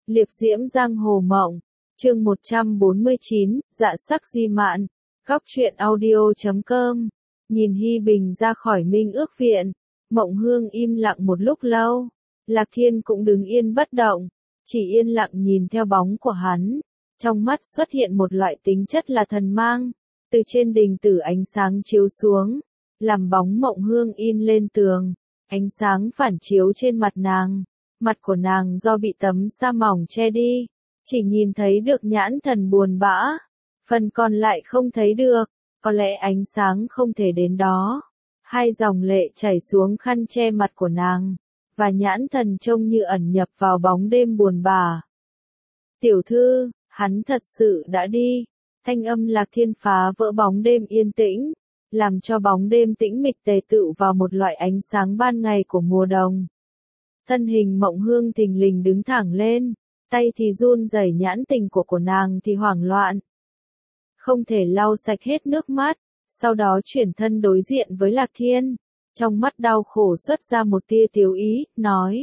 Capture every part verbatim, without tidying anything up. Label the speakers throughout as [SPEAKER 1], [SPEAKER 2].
[SPEAKER 1] Liệp diễm giang hồ mộng. Chương một trăm bốn mươi chín, dạ sắc di mạn. Góc truyện audio chấm com. Nhìn Hi Bình ra khỏi Minh Ước viện, Mộng Hương im lặng một lúc lâu. Lạc Thiên cũng đứng yên bất động, chỉ yên lặng nhìn theo bóng của hắn. Trong mắt xuất hiện một loại tính chất là thần mang, từ trên đình tử ánh sáng chiếu xuống, làm bóng Mộng Hương in lên tường. Ánh sáng phản chiếu trên mặt nàng, mặt của nàng do bị tấm sa mỏng che đi, chỉ nhìn thấy được nhãn thần buồn bã, phần còn lại không thấy được, có lẽ ánh sáng không thể đến đó. Hai dòng lệ chảy xuống khăn che mặt của nàng, và nhãn thần trông như ẩn nhập vào bóng đêm buồn bã. Tiểu thư, hắn thật sự đã đi. Thanh âm Lạc Thiên phá vỡ bóng đêm yên tĩnh, làm cho bóng đêm tĩnh mịch tề tựu vào một loại ánh sáng ban ngày của mùa đông. Thân hình Mộng Hương thình lình đứng thẳng lên, tay thì run rẩy, nhãn tình của của nàng thì hoảng loạn. Không thể lau sạch hết nước mắt, sau đó chuyển thân đối diện với Lạc Thiên, trong mắt đau khổ xuất ra một tia tiếu ý, nói.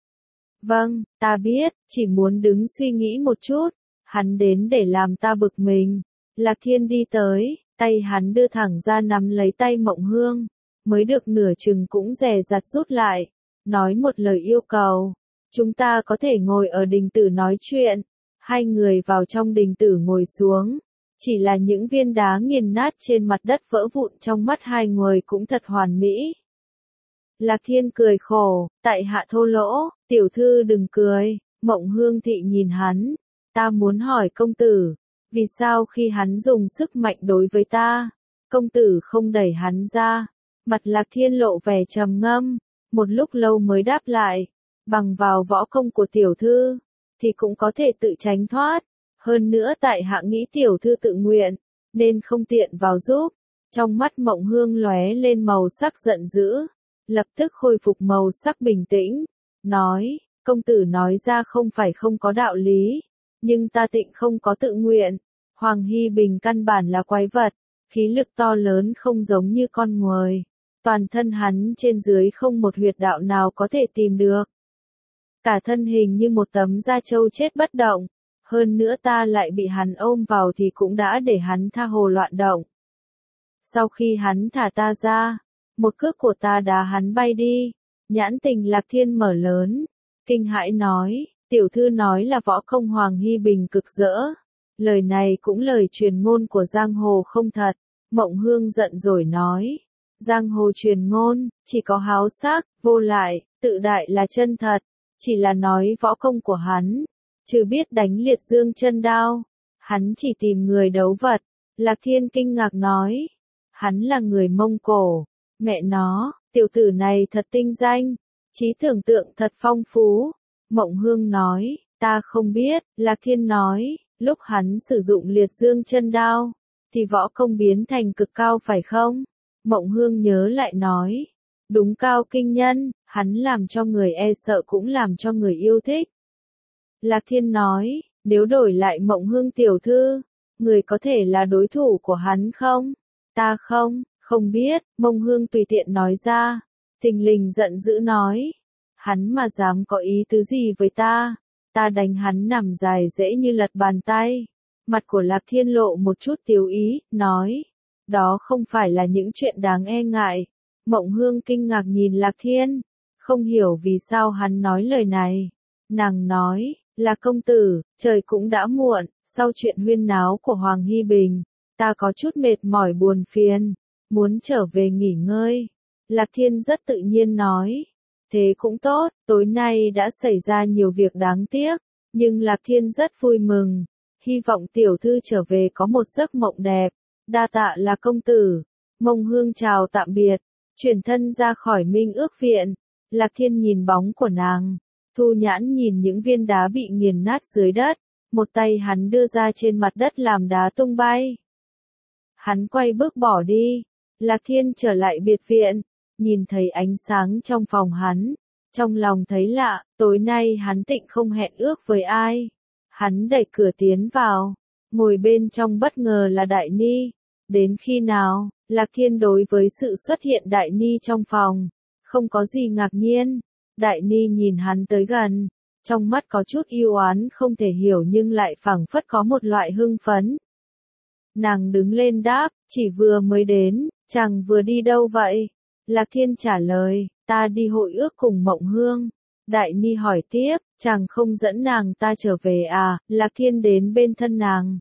[SPEAKER 1] Vâng, ta biết, chỉ muốn đứng suy nghĩ một chút, hắn đến để làm ta bực mình. Lạc Thiên đi tới, tay hắn đưa thẳng ra nắm lấy tay Mộng Hương, mới được nửa chừng cũng dè dặt rút lại, nói một lời yêu cầu. Chúng ta có thể ngồi ở đình tử nói chuyện. Hai người vào trong đình tử ngồi xuống, chỉ là những viên đá nghiền nát trên mặt đất vỡ vụn trong mắt hai người cũng thật hoàn mỹ. Lạc Thiên cười khổ, tại hạ thô lỗ, tiểu thư đừng cười. Mộng Hương thị nhìn hắn, ta muốn hỏi công tử, vì sao khi hắn dùng sức mạnh đối với ta, công tử không đẩy hắn ra? Mặt Lạc Thiên lộ vẻ trầm ngâm, một lúc lâu mới đáp lại, bằng vào võ công của tiểu thư, thì cũng có thể tự tránh thoát, hơn nữa tại hạ nghĩ tiểu thư tự nguyện, nên không tiện vào giúp. Trong mắt Mộng Hương lóe lên màu sắc giận dữ, lập tức khôi phục màu sắc bình tĩnh, nói, công tử nói ra không phải không có đạo lý, nhưng ta tịnh không có tự nguyện. Hoàng Hi Bình căn bản là quái vật, khí lực to lớn không giống như con người. Toàn thân hắn trên dưới không một huyệt đạo nào có thể tìm được. Cả thân hình như một tấm da trâu chết bất động, hơn nữa ta lại bị hắn ôm vào thì cũng đã để hắn tha hồ loạn động. Sau khi hắn thả ta ra, một cước của ta đá hắn bay đi. Nhãn tình Lạc Thiên mở lớn, kinh hãi nói, tiểu thư nói là võ công Hoàng Hi Bình cực dỡ. Lời này cũng lời truyền ngôn của giang hồ không thật. Mộng Hương giận rồi nói, giang hồ truyền ngôn, chỉ có háo sắc, vô lại, tự đại là chân thật, chỉ là nói võ công của hắn, chứ biết đánh liệt dương chân đao, hắn chỉ tìm người đấu vật. Lạc Thiên kinh ngạc nói, hắn là người Mông Cổ, mẹ nó, tiểu tử này thật tinh danh, trí tưởng tượng thật phong phú. Mộng Hương nói, ta không biết. Lạc Thiên nói, lúc hắn sử dụng liệt dương chân đao, thì võ công biến thành cực cao phải không? Mộng Hương nhớ lại nói, đúng cao kinh nhân, hắn làm cho người e sợ cũng làm cho người yêu thích. Lạc Thiên nói, nếu đổi lại Mộng Hương tiểu thư, người có thể là đối thủ của hắn không? Ta không, không biết. Mộng Hương tùy tiện nói ra, thình lình giận dữ nói, hắn mà dám có ý tứ gì với ta, ta đánh hắn nằm dài dễ như lật bàn tay. Mặt của Lạc Thiên lộ một chút tiếu ý, nói, đó không phải là những chuyện đáng e ngại. Mộng Hương kinh ngạc nhìn Lạc Thiên, không hiểu vì sao hắn nói lời này. Nàng nói, là công tử, trời cũng đã muộn, sau chuyện huyên náo của Hoàng Hi Bình, ta có chút mệt mỏi buồn phiền, muốn trở về nghỉ ngơi. Lạc Thiên rất tự nhiên nói, thế cũng tốt, tối nay đã xảy ra nhiều việc đáng tiếc, nhưng Lạc Thiên rất vui mừng, hy vọng tiểu thư trở về có một giấc mộng đẹp. Đa tạ là công tử. Mộng Hương chào tạm biệt, chuyển thân ra khỏi Minh Ước viện. Lạc Thiên nhìn bóng của nàng, thu nhãn nhìn những viên đá bị nghiền nát dưới đất, một tay hắn đưa ra trên mặt đất làm đá tung bay. Hắn quay bước bỏ đi. Lạc Thiên trở lại biệt viện, nhìn thấy ánh sáng trong phòng hắn, trong lòng thấy lạ, tối nay hắn tịnh không hẹn ước với ai. Hắn đẩy cửa tiến vào, ngồi bên trong bất ngờ là Đại Ni. Đến khi nào? Lạc Thiên đối với sự xuất hiện Đại Ni trong phòng, không có gì ngạc nhiên. Đại Ni nhìn hắn tới gần, trong mắt có chút ưu oán không thể hiểu nhưng lại phảng phất có một loại hưng phấn. Nàng đứng lên đáp, chỉ vừa mới đến, chàng vừa đi đâu vậy? Lạc Thiên trả lời, ta đi hội ước cùng Mộng Hương. Đại Ni hỏi tiếp, chàng không dẫn nàng ta trở về à? Lạc Thiên đến bên thân nàng,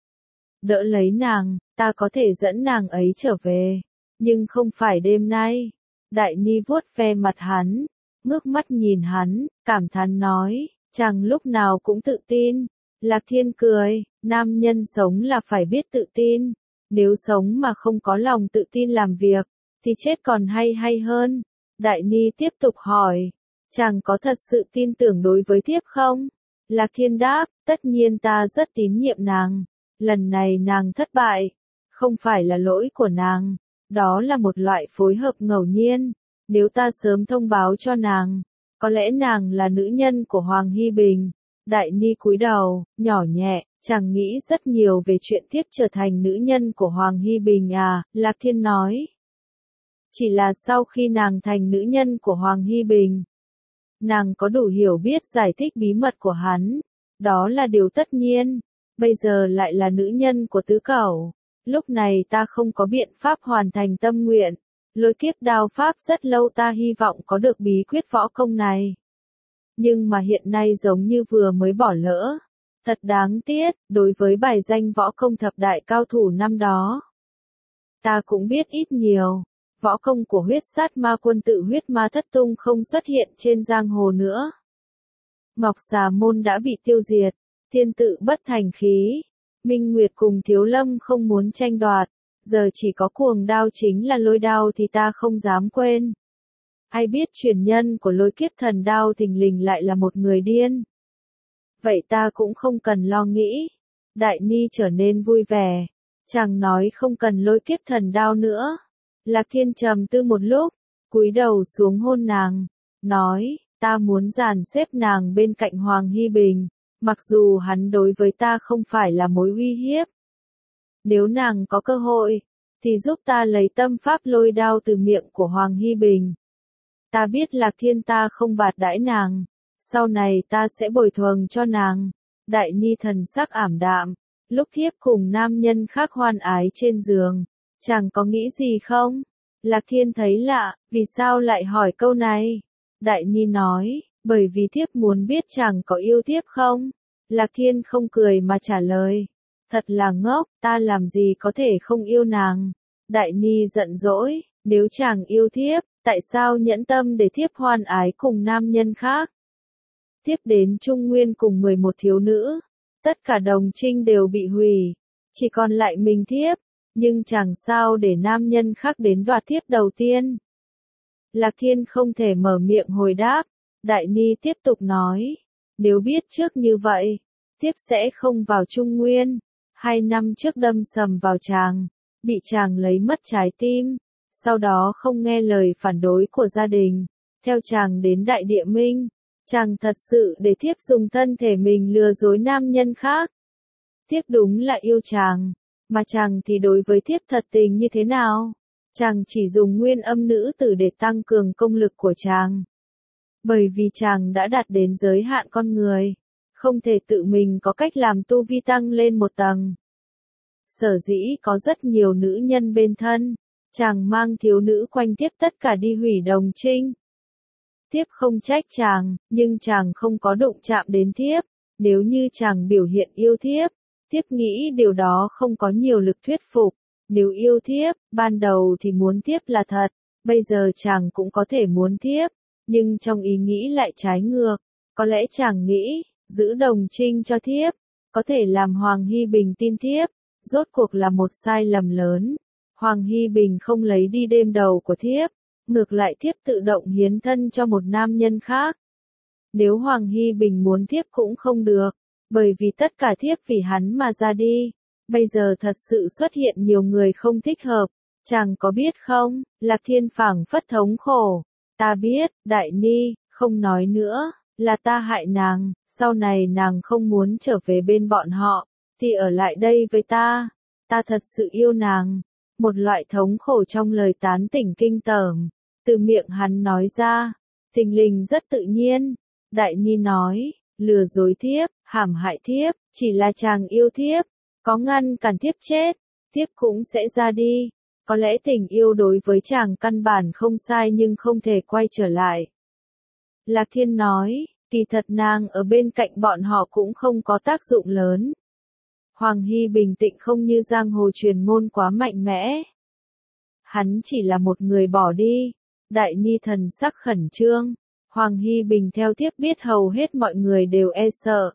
[SPEAKER 1] đỡ lấy nàng, ta có thể dẫn nàng ấy trở về, nhưng không phải đêm nay. Đại Ni vuốt ve mặt hắn, ngước mắt nhìn hắn, cảm thán nói, chàng lúc nào cũng tự tin. Lạc Thiên cười, nam nhân sống là phải biết tự tin, nếu sống mà không có lòng tự tin làm việc, thì chết còn hay hay hơn. Đại Ni tiếp tục hỏi, chàng có thật sự tin tưởng đối với thiếp không? Lạc Thiên đáp, tất nhiên ta rất tín nhiệm nàng, lần này nàng thất bại, không phải là lỗi của nàng, đó là một loại phối hợp ngẫu nhiên, nếu ta sớm thông báo cho nàng, có lẽ nàng là nữ nhân của Hoàng Hy Bình. Đại Ni cúi đầu, nhỏ nhẹ, chàng nghĩ rất nhiều về chuyện thiếp trở thành nữ nhân của Hoàng Hy Bình à, Lạc Thiên nói. Chỉ là sau khi nàng thành nữ nhân của Hoàng Hy Bình, nàng có đủ hiểu biết giải thích bí mật của hắn, đó là điều tất nhiên, bây giờ lại là nữ nhân của tứ cẩu, lúc này ta không có biện pháp hoàn thành tâm nguyện, lôi kiếp đao pháp rất lâu ta hy vọng có được bí quyết võ công này. Nhưng mà hiện nay giống như vừa mới bỏ lỡ. Thật đáng tiếc, đối với bài danh võ công thập đại cao thủ năm đó. Ta cũng biết ít nhiều, võ công của huyết sát ma quân tự huyết ma thất tung không xuất hiện trên giang hồ nữa. Ngọc Xà Môn đã bị tiêu diệt, thiên tự bất thành khí, Minh Nguyệt cùng Thiếu Lâm không muốn tranh đoạt, giờ chỉ có cuồng đao chính là lôi đao thì ta không dám quên. Ai biết truyền nhân của lôi kiếp thần đao thình lình lại là một người điên. Vậy ta cũng không cần lo nghĩ. Đại Ni trở nên vui vẻ. Chàng nói không cần lôi kiếp thần đao nữa. Lạc Thiên trầm tư một lúc, cúi đầu xuống hôn nàng, nói, ta muốn dàn xếp nàng bên cạnh Hoàng Hy Bình, mặc dù hắn đối với ta không phải là mối uy hiếp. Nếu nàng có cơ hội, thì giúp ta lấy tâm pháp lôi đao từ miệng của Hoàng Hy Bình. Ta biết Lạc Thiên ta không bạc đãi nàng, sau này ta sẽ bồi thường cho nàng. Đại Ni thần sắc ảm đạm, lúc thiếp cùng nam nhân khác hoan ái trên giường, chàng có nghĩ gì không? Lạc Thiên thấy lạ, vì sao lại hỏi câu này? Đại Ni nói, bởi vì thiếp muốn biết chàng có yêu thiếp không? Lạc Thiên không cười mà trả lời, thật là ngốc, ta làm gì có thể không yêu nàng? Đại Ni giận dỗi, nếu chàng yêu thiếp, tại sao nhẫn tâm để thiếp hoan ái cùng nam nhân khác? Thiếp đến Trung Nguyên cùng mười một thiếu nữ, tất cả đồng trinh đều bị hủy, chỉ còn lại mình thiếp, nhưng chẳng sao để nam nhân khác đến đoạt thiếp đầu tiên. Lạc Thiên không thể mở miệng hồi đáp, Đại Ni tiếp tục nói, nếu biết trước như vậy, thiếp sẽ không vào Trung Nguyên, hai năm trước đâm sầm vào chàng, bị chàng lấy mất trái tim. Sau đó không nghe lời phản đối của gia đình, theo chàng đến Đại Địa Minh, chàng thật sự để thiếp dùng thân thể mình lừa dối nam nhân khác. Thiếp đúng là yêu chàng, mà chàng thì đối với thiếp thật tình như thế nào? Chàng chỉ dùng nguyên âm nữ tử để tăng cường công lực của chàng. Bởi vì chàng đã đạt đến giới hạn con người, không thể tự mình có cách làm tu vi tăng lên một tầng. Sở dĩ có rất nhiều nữ nhân bên thân. Chàng mang thiếu nữ quanh thiếp tất cả đi hủy đồng trinh. Thiếp không trách chàng, nhưng chàng không có đụng chạm đến thiếp. Nếu như chàng biểu hiện yêu thiếp, thiếp nghĩ điều đó không có nhiều lực thuyết phục. Nếu yêu thiếp, ban đầu thì muốn thiếp là thật, bây giờ chàng cũng có thể muốn thiếp, nhưng trong ý nghĩ lại trái ngược. Có lẽ chàng nghĩ, giữ đồng trinh cho thiếp, có thể làm Hoàng Hy Bình tin thiếp, rốt cuộc là một sai lầm lớn. Hoàng Hy Bình không lấy đi đêm đầu của thiếp, ngược lại thiếp tự động hiến thân cho một nam nhân khác. Nếu Hoàng Hy Bình muốn thiếp cũng không được, bởi vì tất cả thiếp vì hắn mà ra đi. Bây giờ thật sự xuất hiện nhiều người không thích hợp, chàng có biết không? Lạc Thiên phảng phất thống khổ. Ta biết, Đại Ni, không nói nữa, là ta hại nàng, sau này nàng không muốn trở về bên bọn họ, thì ở lại đây với ta. Ta thật sự yêu nàng. Một loại thống khổ trong lời tán tỉnh kinh tởm, từ miệng hắn nói ra, thình lình rất tự nhiên. Đại Ni nói, lừa dối thiếp, hãm hại thiếp, chỉ là chàng yêu thiếp, có ngăn cản thiếp chết, thiếp cũng sẽ ra đi. Có lẽ tình yêu đối với chàng căn bản không sai nhưng không thể quay trở lại. Lạc Thiên nói, kỳ thật nàng ở bên cạnh bọn họ cũng không có tác dụng lớn. Hoàng Hy bình tĩnh không như giang hồ truyền ngôn quá mạnh mẽ. Hắn chỉ là một người bỏ đi. Đại Ni thần sắc khẩn trương. Hoàng Hy Bình theo tiếp biết hầu hết mọi người đều e sợ.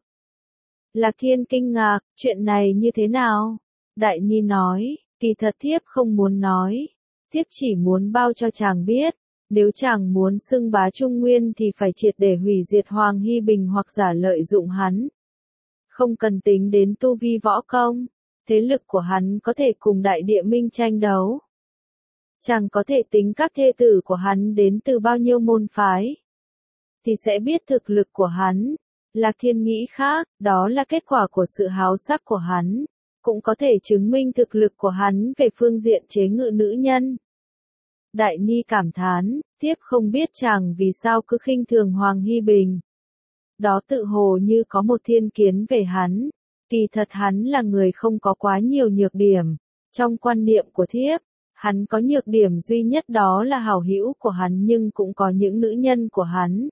[SPEAKER 1] Lạc Thiên kinh ngạc, chuyện này như thế nào? Đại Ni nói, kỳ thật thiếp không muốn nói. Thiếp chỉ muốn bao cho chàng biết. Nếu chàng muốn xưng bá Trung Nguyên thì phải triệt để hủy diệt Hoàng Hy Bình hoặc giả lợi dụng hắn. Không cần tính đến tu vi võ công. Thế lực của hắn có thể cùng Đại Địa Minh tranh đấu. Chàng có thể tính các thê tử của hắn đến từ bao nhiêu môn phái. Thì sẽ biết thực lực của hắn. Lạc Thiên nghĩ khác, đó là kết quả của sự háo sắc của hắn. Cũng có thể chứng minh thực lực của hắn về phương diện chế ngự nữ nhân. Đại Ni cảm thán, tiếp không biết chàng vì sao cứ khinh thường Hoàng Hy Bình. Đó tự hồ như có một thiên kiến về hắn. Kỳ thật hắn là người không có quá nhiều nhược điểm. Trong quan niệm của thiếp, hắn có nhược điểm duy nhất đó là hảo hữu của hắn nhưng cũng có những nữ nhân của hắn.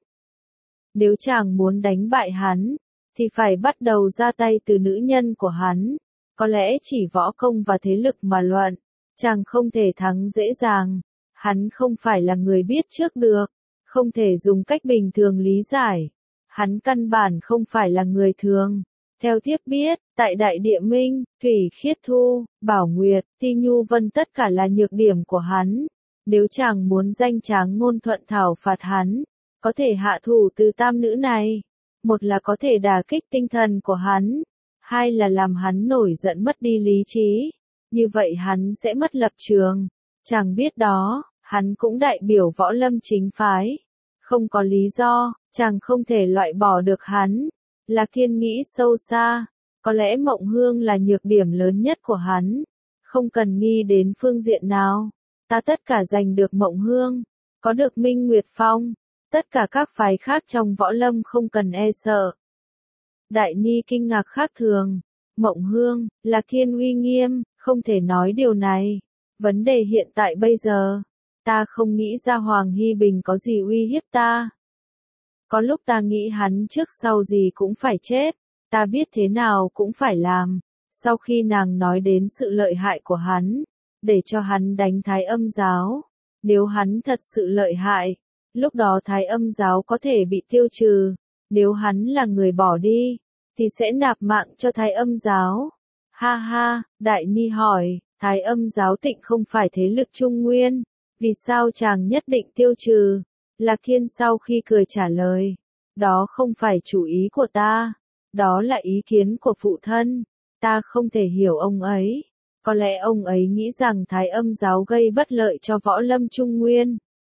[SPEAKER 1] Nếu chàng muốn đánh bại hắn, thì phải bắt đầu ra tay từ nữ nhân của hắn. Có lẽ chỉ võ công và thế lực mà luận, chàng không thể thắng dễ dàng. Hắn không phải là người biết trước được, không thể dùng cách bình thường lý giải. Hắn căn bản không phải là người thường. Theo thiếp biết, tại Đại Địa Minh, Thủy Khiết Thu, Bảo Nguyệt, Ti Nhu Vân tất cả là nhược điểm của hắn. Nếu chàng muốn danh tráng ngôn thuận thảo phạt hắn, có thể hạ thủ từ tam nữ này. Một là có thể đả kích tinh thần của hắn, hai là làm hắn nổi giận mất đi lý trí. Như vậy hắn sẽ mất lập trường. Chàng biết đó, hắn cũng đại biểu võ lâm chính phái. Không có lý do, chàng không thể loại bỏ được hắn. Lạc Thiên nghĩ sâu xa, có lẽ Mộng Hương là nhược điểm lớn nhất của hắn. Không cần nghi đến phương diện nào, ta tất cả giành được Mộng Hương, có được Minh Nguyệt Phong, tất cả các phái khác trong võ lâm không cần e sợ. Đại Ni kinh ngạc khác thường, Mộng Hương, Lạc Thiên uy nghiêm, không thể nói điều này. Vấn đề hiện tại bây giờ, ta không nghĩ ra Hoàng Hy Bình có gì uy hiếp ta. Có lúc ta nghĩ hắn trước sau gì cũng phải chết, ta biết thế nào cũng phải làm. Sau khi nàng nói đến sự lợi hại của hắn, để cho hắn đánh Thái Âm giáo. Nếu hắn thật sự lợi hại, lúc đó Thái Âm giáo có thể bị tiêu trừ. Nếu hắn là người bỏ đi, thì sẽ nạp mạng cho Thái Âm giáo. Ha ha, Đại Ni hỏi, Thái Âm giáo Tịnh không phải thế lực Trung Nguyên, vì sao chàng nhất định tiêu trừ? Lạc Thiên sau khi cười trả lời, đó không phải chủ ý của ta, đó là ý kiến của phụ thân, ta không thể hiểu ông ấy. Có lẽ ông ấy nghĩ rằng Thái Âm giáo gây bất lợi cho võ lâm Trung Nguyên.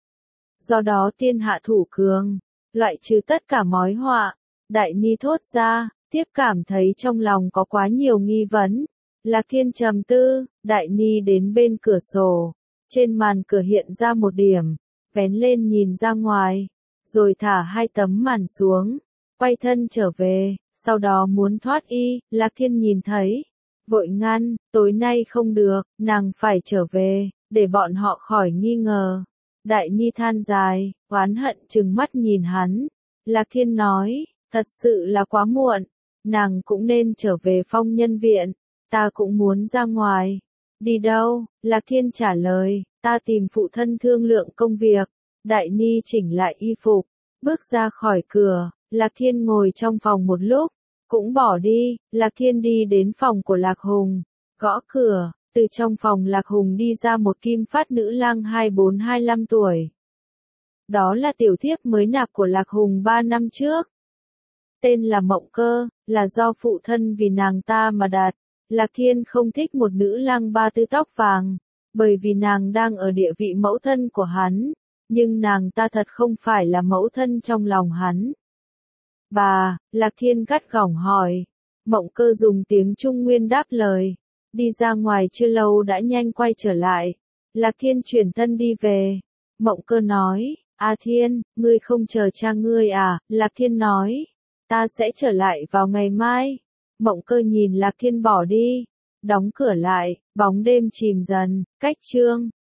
[SPEAKER 1] Do đó tiên hạ thủ cường, loại trừ tất cả mối họa. Đại Ni thốt ra, tiếp cảm thấy trong lòng có quá nhiều nghi vấn. Lạc Thiên trầm tư, Đại Ni đến bên cửa sổ, trên màn cửa hiện ra một điểm, vén lên nhìn ra ngoài, rồi thả hai tấm màn xuống, quay thân trở về, sau đó muốn thoát y, Lạc Thiên nhìn thấy, vội ngăn, tối nay không được, nàng phải trở về, để bọn họ khỏi nghi ngờ. Đại Ni than dài, oán hận trừng mắt nhìn hắn. Lạc Thiên nói, thật sự là quá muộn, nàng cũng nên trở về Phong Nhân Viện, ta cũng muốn ra ngoài. Đi đâu? Lạc Thiên trả lời, ta tìm phụ thân thương lượng công việc. Đại Ni chỉnh lại y phục, bước ra khỏi cửa. Lạc Thiên ngồi trong phòng một lúc, cũng bỏ đi. Lạc Thiên đi đến phòng của Lạc Hùng, gõ cửa. Từ trong phòng Lạc Hùng đi ra một kim phát nữ lang hai bốn hai lăm tuổi. Đó là tiểu thiếp mới nạp của Lạc Hùng ba năm trước. Tên là Mộng Cơ, là do phụ thân vì nàng ta mà đặt. Lạc Thiên không thích một nữ lang ba tư tóc vàng, bởi vì nàng đang ở địa vị mẫu thân của hắn, nhưng nàng ta thật không phải là mẫu thân trong lòng hắn. Bà, Lạc Thiên gắt gỏng hỏi. Mộng Cơ dùng tiếng Trung Nguyên đáp lời. Đi ra ngoài chưa lâu đã nhanh quay trở lại. Lạc Thiên chuyển thân đi về. Mộng Cơ nói, A Thiên, ngươi không chờ cha ngươi à? Lạc Thiên nói, Ta sẽ trở lại vào ngày mai. Mộng Cơ nhìn Lạc Thiên bỏ đi. Đóng cửa lại, bóng đêm chìm dần, cách chương